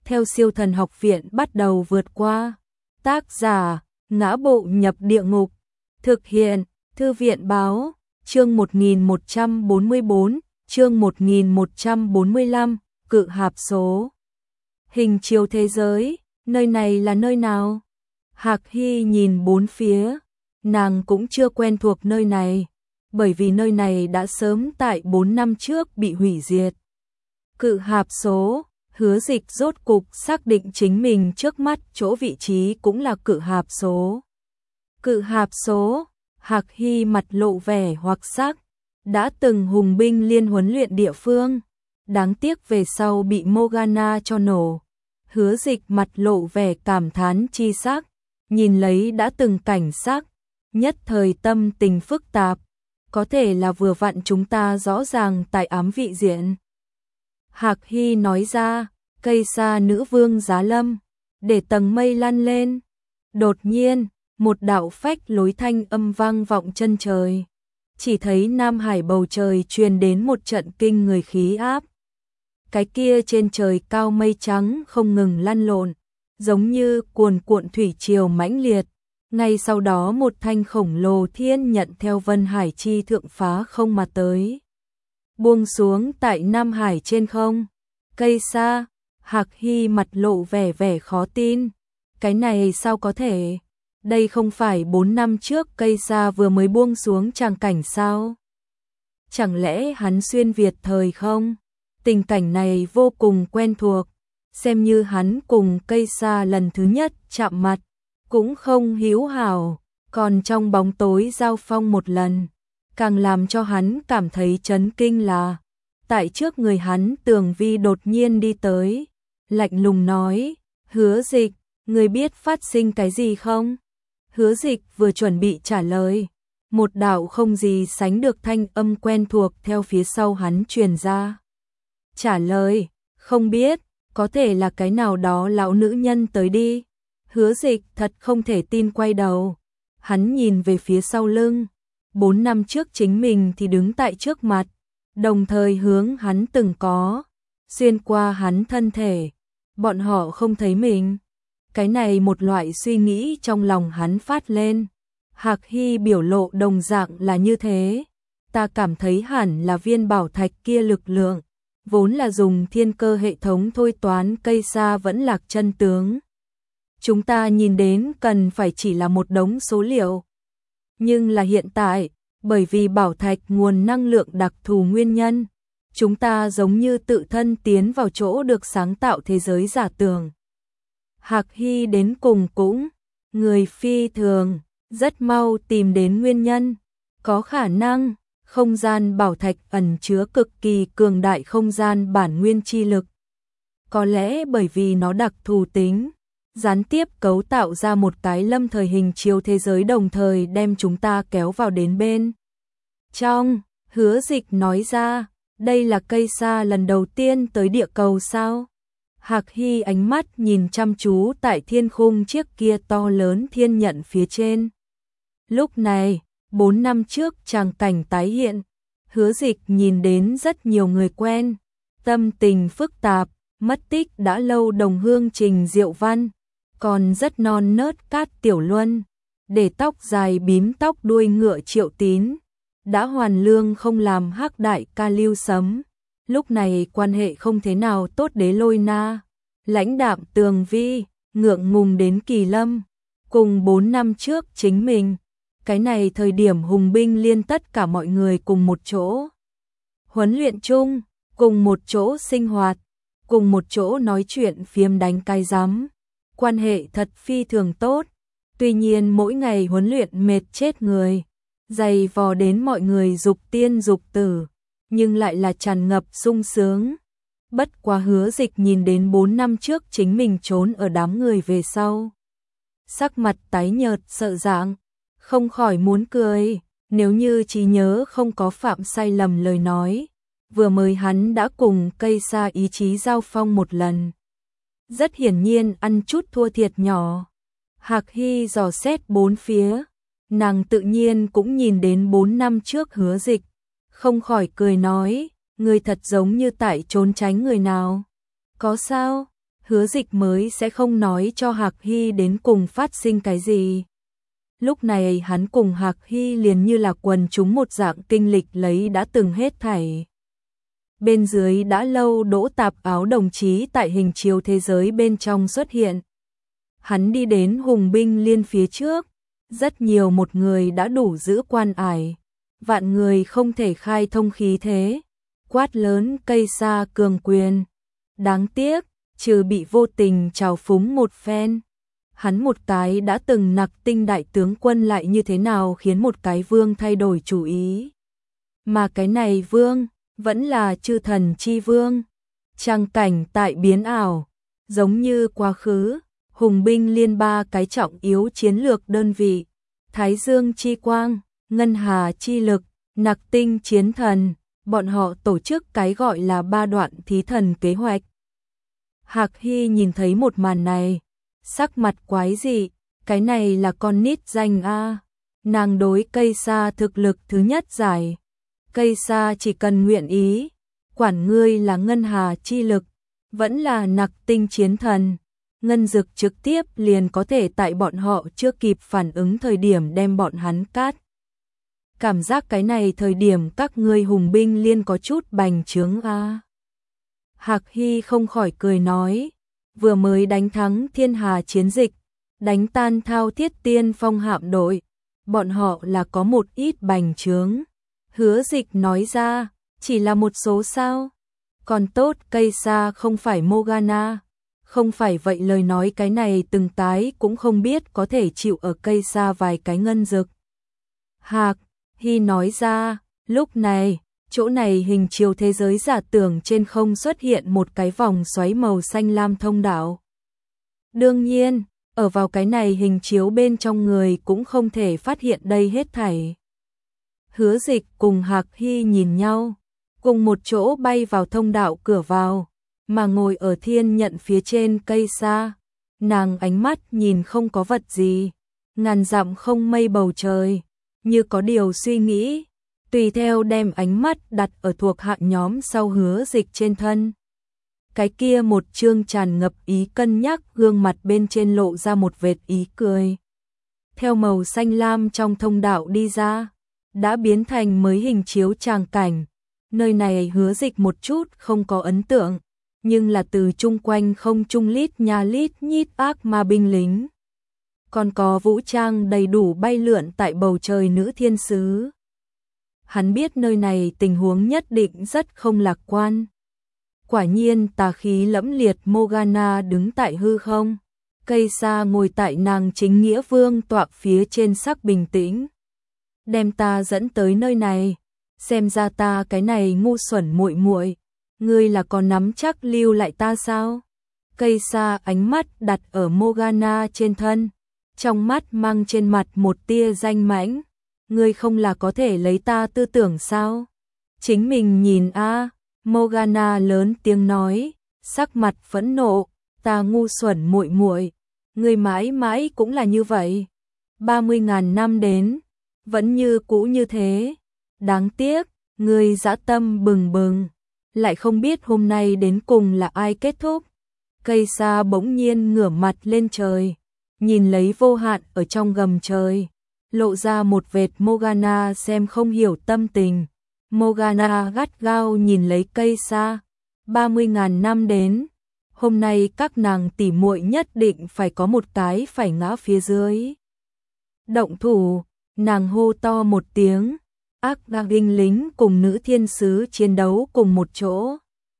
theo Siêu Thần Học Viện bắt đầu vượt qua. Tác giả: Ngã Bộ Nhập Địa Ngục. Thực hiện: Thư viện báo. Chương 1144, chương 1145, Cự hạp số. Hình chiếu thế giới, nơi này là nơi nào? Hạc Hy nhìn bốn phía, nàng cũng chưa quen thuộc nơi này, bởi vì nơi này đã sớm tại 4 năm trước bị hủy diệt. Cự hạp số, Hứa Dịch rốt cục xác định chính mình trước mắt chỗ vị trí cũng là cự hạp số. Cự hạp số, Hạc Hy mặt lộ vẻ hoặc sắc, đã từng hùng binh liên huấn luyện địa phương, đáng tiếc về sau bị Morgana cho nổ. Hứa Dịch mặt lộ vẻ cảm thán chi sắc, nhìn lấy đã từng cảnh sắc, nhất thời tâm tình phức tạp, có thể là vừa vặn chúng ta rõ ràng tại ám vị diện. Hạc Hy nói ra, cây sa nữ vương giá lâm, để tầng mây lăn lên. Đột nhiên, một đạo phách lối thanh âm vang vọng chân trời. Chỉ thấy Nam Hải bầu trời truyền đến một trận kinh người khí áp. Cái kia trên trời cao mây trắng không ngừng lăn lộn, giống như cuồn cuộn thủy triều mãnh liệt. Ngay sau đó một thanh khổng lồ thiên nhận theo Vân Hải chi thượng phá không mà tới, buông xuống tại Nam Hải trên không. Cây sa, Hạc Hy mặt lộ vẻ khó tin. Cái này sao có thể? Đây không phải 4 năm trước cây sa vừa mới buông xuống tràng cảnh sao? Chẳng lẽ hắn xuyên Việt thời không? Tình cảnh này vô cùng quen thuộc, xem như hắn cùng cây sa lần thứ nhất chạm mặt, cũng không hữu hảo, còn trong bóng tối giao phong một lần, càng làm cho hắn cảm thấy chấn kinh là, tại trước người hắn Tường Vi đột nhiên đi tới, lạnh lùng nói, Hứa Dịch, người biết phát sinh cái gì không? Hứa Dịch vừa chuẩn bị trả lời, một đạo không gì sánh được thanh âm quen thuộc theo phía sau hắn truyền ra. Trả lời, không biết, có thể là cái nào đó lão nữ nhân tới đi. Hứa Dịch thật không thể tin quay đầu, hắn nhìn về phía sau lưng, 4 năm trước chính mình thì đứng tại trước mặt, đồng thời hướng hắn từng có, xuyên qua hắn thân thể, bọn họ không thấy mình. Cái này một loại suy nghĩ trong lòng hắn phát lên. Hạc Hy biểu lộ đồng dạng là như thế. Ta cảm thấy hẳn là viên bảo thạch kia lực lượng, vốn là dùng thiên cơ hệ thống thôi toán cây sa vẫn lạc chân tướng. Chúng ta nhìn đến cần phải chỉ là một đống số liệu. Nhưng là hiện tại, bởi vì bảo thạch nguồn năng lượng đặc thù nguyên nhân, chúng ta giống như tự thân tiến vào chỗ được sáng tạo thế giới giả tưởng. Hạc Hy đến cùng cũng, người phi thường, rất mau tìm đến nguyên nhân, có khả năng, không gian bảo thạch ẩn chứa cực kỳ cường đại không gian bản nguyên chi lực. Có lẽ bởi vì nó đặc thù tính, gián tiếp cấu tạo ra một cái lâm thời hình chiếu thế giới đồng thời đem chúng ta kéo vào đến bên trong. Hứa Dịch nói ra, đây là cây sa lần đầu tiên tới địa cầu sao? Hạc Hy ánh mắt nhìn chăm chú tại thiên khung chiếc kia to lớn thiên nhận phía trên. Lúc này, 4 năm trước tràng cảnh tái hiện, Hứa Dịch nhìn đến rất nhiều người quen, tâm tình phức tạp, mất tích đã lâu đồng hương Trình Diệu Văn, còn rất non nớt Cát Tiểu Luân, để tóc dài bím tóc đuôi ngựa Triệu Tín, đã hoàn lương không làm Hắc đại ca Lưu Sấm. Lúc này quan hệ không thế nào tốt Đế Lôi Na, lãnh đạm Tường Vi, ngượng ngùng đến Kỳ Lâm, cùng 4 năm trước chính mình. Cái này thời điểm hùng binh liên tất cả mọi người cùng một chỗ huấn luyện chung, cùng một chỗ sinh hoạt, cùng một chỗ nói chuyện phiếm đánh cai giám, quan hệ thật phi thường tốt. Tuy nhiên mỗi ngày huấn luyện mệt chết người, dày vò đến mọi người dục tiên dục tử, nhưng lại là tràn ngập sung sướng. Bất quá Hứa Dịch nhìn đến 4 năm trước chính mình trốn ở đám người về sau, sắc mặt tái nhợt sợ dạng, không khỏi muốn cười. Nếu như trí nhớ không có phạm sai lầm lời nói, vừa mới hắn đã cùng cây sa ý chí giao phong một lần, rất hiển nhiên ăn chút thua thiệt nhỏ. Hạc Hy dò xét bốn phía, nàng tự nhiên cũng nhìn đến 4 năm trước Hứa Dịch, không khỏi cười nói, người thật giống như tại trốn tránh người nào. Có sao? Hứa Dịch mới sẽ không nói cho Hạc Hy đến cùng phát sinh cái gì. Lúc này hắn cùng Hạc Hy liền như là quần chúng một dạng kinh lịch lấy đã từng hết thảy. Bên dưới đã lâu Đỗ Tạp Áo đồng chí tại hình chiếu thế giới bên trong xuất hiện. Hắn đi đến Hùng binh liên phía trước, rất nhiều một người đã đủ giữ quan ải, vạn người không thể khai thông khí thế, quát lớn cây sa cường quyền. Đáng tiếc, trừ bị vô tình trào phúng một phen, hắn một cái đã từng nặc tinh đại tướng quân lại như thế nào khiến một cái vương thay đổi chủ ý. Mà cái này vương, vẫn là chư thần chi vương. Trang cảnh tại biến ảo, giống như quá khứ, Hùng binh liên ba cái trọng yếu chiến lược đơn vị, Thái Dương chi quang, Ngân Hà chi lực, Nặc tinh chiến thần, bọn họ tổ chức cái gọi là 3 đoạn thí thần kế hoạch. Hạc Hy nhìn thấy một màn này, sắc mặt quái dị, cái này là con nít danh a. Nàng đối cây sa thực lực thứ nhất giải. Cây sa chỉ cần nguyện ý, quản ngươi là Ngân Hà chi lực, vẫn là Nặc tinh chiến thần. Ngân Dực trực tiếp liền có thể tại bọn họ chưa kịp phản ứng thời điểm đem bọn hắn cát. Cảm giác cái này thời điểm các ngươi Hùng binh liên có chút bành trướng a. Hạc Hy không khỏi cười nói, vừa mới đánh thắng Thiên Hà chiến dịch, đánh tan Thao Thiết Tiên Phong hạm đội, bọn họ là có một ít bành trướng. Hứa Dịch nói ra, chỉ là một số sao? Còn tốt cây sa không phải Morgana, không phải vậy lời nói cái này từng cái cũng không biết có thể chịu ở cây sa vài cái Ngân Dực. Hạc Hy nói ra, lúc này, chỗ này hình chiếu thế giới giả tưởng trên không xuất hiện một cái vòng xoáy màu xanh lam thông đạo. Đương nhiên, ở vào cái này hình chiếu bên trong người cũng không thể phát hiện đây hết thảy. Hứa Dịch cùng Hạc Hy nhìn nhau, cùng một chỗ bay vào thông đạo cửa vào, mà ngồi ở thiên nhận phía trên cây sa. Nàng ánh mắt nhìn không có vật gì, ngàn dặm không mây bầu trời, như có điều suy nghĩ, tùy theo đem ánh mắt đặt ở thuộc hạ nhóm sau Hứa Dịch trên thân. Cái kia một chương tràn ngập ý cân nhắc gương mặt bên trên lộ ra một vệt ý cười. Theo màu xanh lam trong thông đạo đi ra, đã biến thành mới hình chiếu tràng cảnh. Nơi này Hứa Dịch một chút không có ấn tượng, nhưng là từ chung quanh không trung lít nha lít nhít ác ma binh lính. Còn có vũ trang đầy đủ bay lượn tại bầu trời nữ thiên sứ. Hắn biết nơi này tình huống nhất định rất không lạc quan. Quả nhiên tà khí lẫm liệt Morgana đứng tại hư không. Cây sa ngồi tại nàng chính nghĩa vương tọa phía trên sắc bình tĩnh. Đem ta dẫn tới nơi này, xem ra ta cái này ngu xuẩn muội muội, ngươi là còn nắm chắc lưu lại ta sao? Cây sa ánh mắt đặt ở Morgana trên thân, trong mắt mang trên mặt một tia danh mãnh. Ngươi không là có thể lấy ta tư tưởng sao? Chính mình nhìn a. Morgana lớn tiếng nói, sắc mặt phẫn nộ, ta ngu xuẩn muội muội, ngươi mãi mãi cũng là như vậy. 30.000 năm đến, vẫn như cũ như thế. Đáng tiếc, ngươi dã tâm bừng bừng, lại không biết hôm nay đến cùng là ai kết thúc. Cây sa bỗng nhiên ngửa mặt lên trời, nhìn lấy vô hạn ở trong gầm trời, lộ ra một vệt Morgana xem không hiểu tâm tình. Morgana gắt gao nhìn lấy cây sa. 30.000 năm đến, hôm nay các nàng tỉ muội nhất định phải có một cái phải ngã phía dưới. Động thủ, nàng hô to một tiếng, ác ma binh lính cùng nữ thiên sứ chiến đấu cùng một chỗ.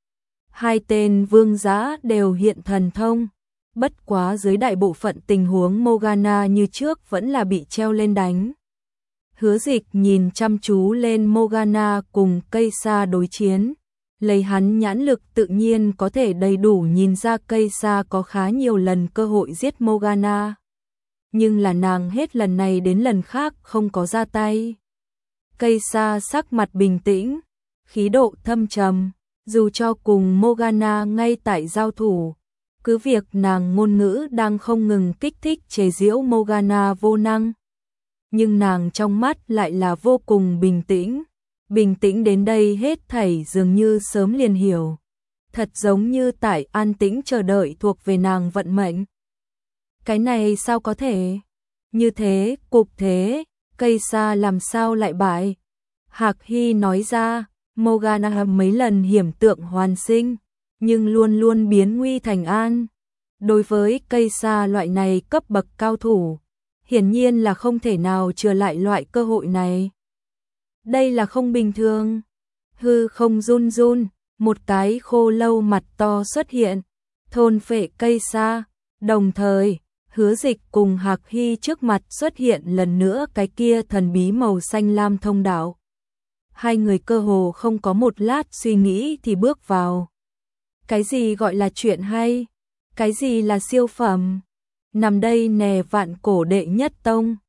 Hai tên vương giá đều hiện thần thông, bất quá dưới đại bộ phận tình huống Morgana như trước vẫn là bị treo lên đánh. Hứa Dịch nhìn chăm chú lên Morgana cùng cây sa đối chiến, lấy hắn nhãn lực tự nhiên có thể đầy đủ nhìn ra cây sa có khá nhiều lần cơ hội giết Morgana. Nhưng là nàng hết lần này đến lần khác không có ra tay. Cây sa sắc mặt bình tĩnh, khí độ thâm trầm, dù cho cùng Morgana ngay tại giao thủ, cứ việc nàng ngôn ngữ đang không ngừng kích thích chế giễu Morgana vô năng, nhưng nàng trong mắt lại là vô cùng bình tĩnh. Bình tĩnh đến đây hết thảy dường như sớm liền hiểu. thật giống như tại an tĩnh chờ đợi thuộc về nàng vận mệnh. Cái này sao có thể? Như thế, cục thế, cây sa làm sao lại bại? Hạc Hy nói ra, Morgana mấy lần hiểm tượng hoàn sinh, nhưng luôn luôn biến nguy thành an. Đối với cây sa loại này cấp bậc cao thủ, hiển nhiên là không thể nào chừa lại loại cơ hội này. Đây là không bình thường. Hư không run run, một cái khô lâu mặt to xuất hiện, thôn phệ cây sa, đồng thời, Hứa Dịch cùng Hạc Hy trước mặt xuất hiện lần nữa cái kia thần bí màu xanh lam thông đạo. Hai người cơ hồ không có một lát suy nghĩ thì bước vào. Cái gì gọi là chuyện hay? Cái gì là siêu phẩm? Nằm đây nè vạn cổ đệ nhất tông,